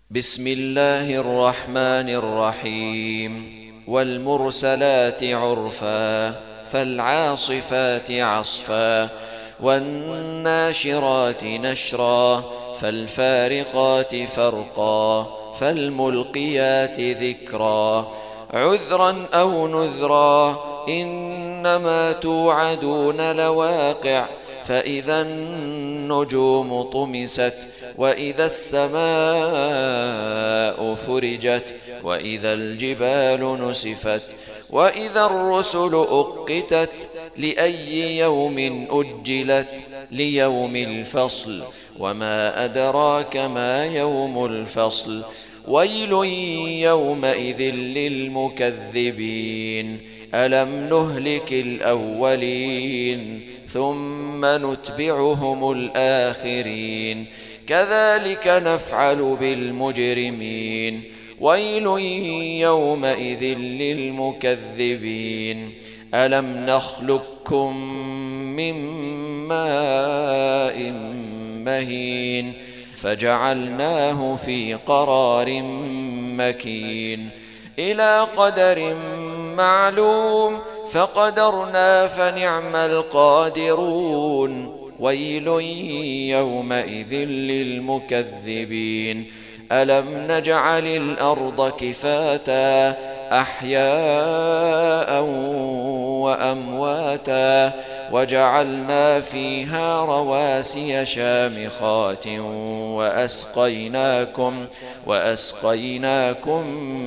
بسم الله الرحمن الرحيم. والمرسلات عرفا فالعاصفات عصفا والناشرات نشرا فالفارقات فرقا فالملقيات ذكرا عذرا أو نذرا إنما توعدون لواقع فإذا النجوم طمست وإذا السماء فرجت وإذا الجبال نسفت وإذا الرسل أقتت لأي يوم أجلت ليوم الفصل وما أدراك ما يوم الفصل ويل يومئذ للمكذبين ألم نهلك الأولين ثم نتبعهم الآخرين كذلك نفعل بالمجرمين ويل يومئذ للمكذبين ألم نخلقكم من ماء مهين فجعلناه في قرار مكين إلى قدر معلوم فقدرنا فنعم القادرون ويل يومئذ للمكذبين ألم نجعل الأرض كفاتا أحياء وأمواتا وجعلنا فيها رواسي شامخات وأسقيناكم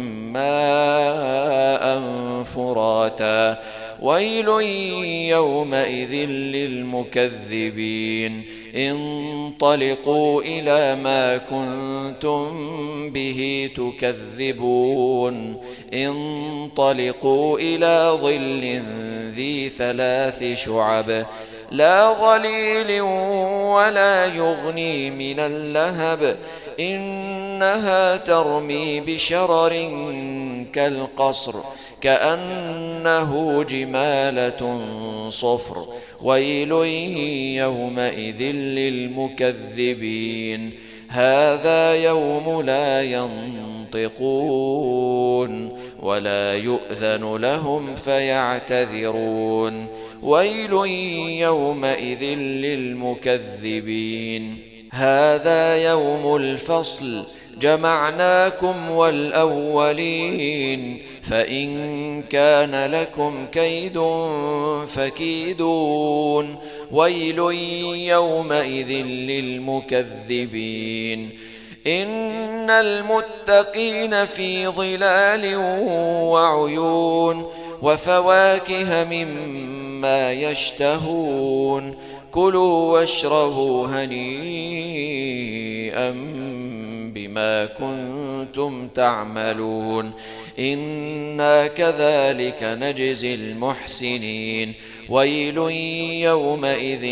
ماء فراتا ويل يومئذ للمكذبين انطلقوا إلى ما كنتم به تكذبون انطلقوا إلى ظل ذي 3 شعب لا ظليل ولا يغني من اللهب إنها ترمي بشرر كالقصر كأنه جمالة صفر ويل يومئذ للمكذبين هذا يوم لا ينطقون ولا يؤذن لهم فيعتذرون ويل يومئذ للمكذبين هذا يوم الفصل جمعناكم والأولين فإن كان لكم كيد فكيدون ويل يومئذ للمكذبين إن المتقين في ظلال وعيون وفواكه مما يشتهون كلوا واشربوا هنيئا بما كنتم تعملون إنا كذلك نجزي المحسنين ويل يومئذ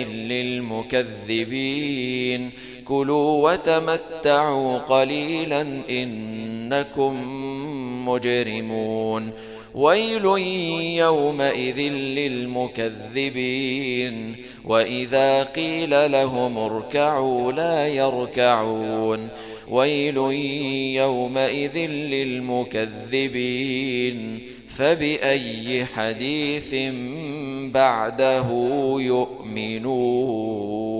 للمكذبين كلوا وتمتعوا قليلا إنكم مجرمون ويل يومئذ للمكذبين وإذا قيل لهم اركعوا لا يركعون ويل يومئذ للمكذبين فبأي حديث بعده يؤمنون.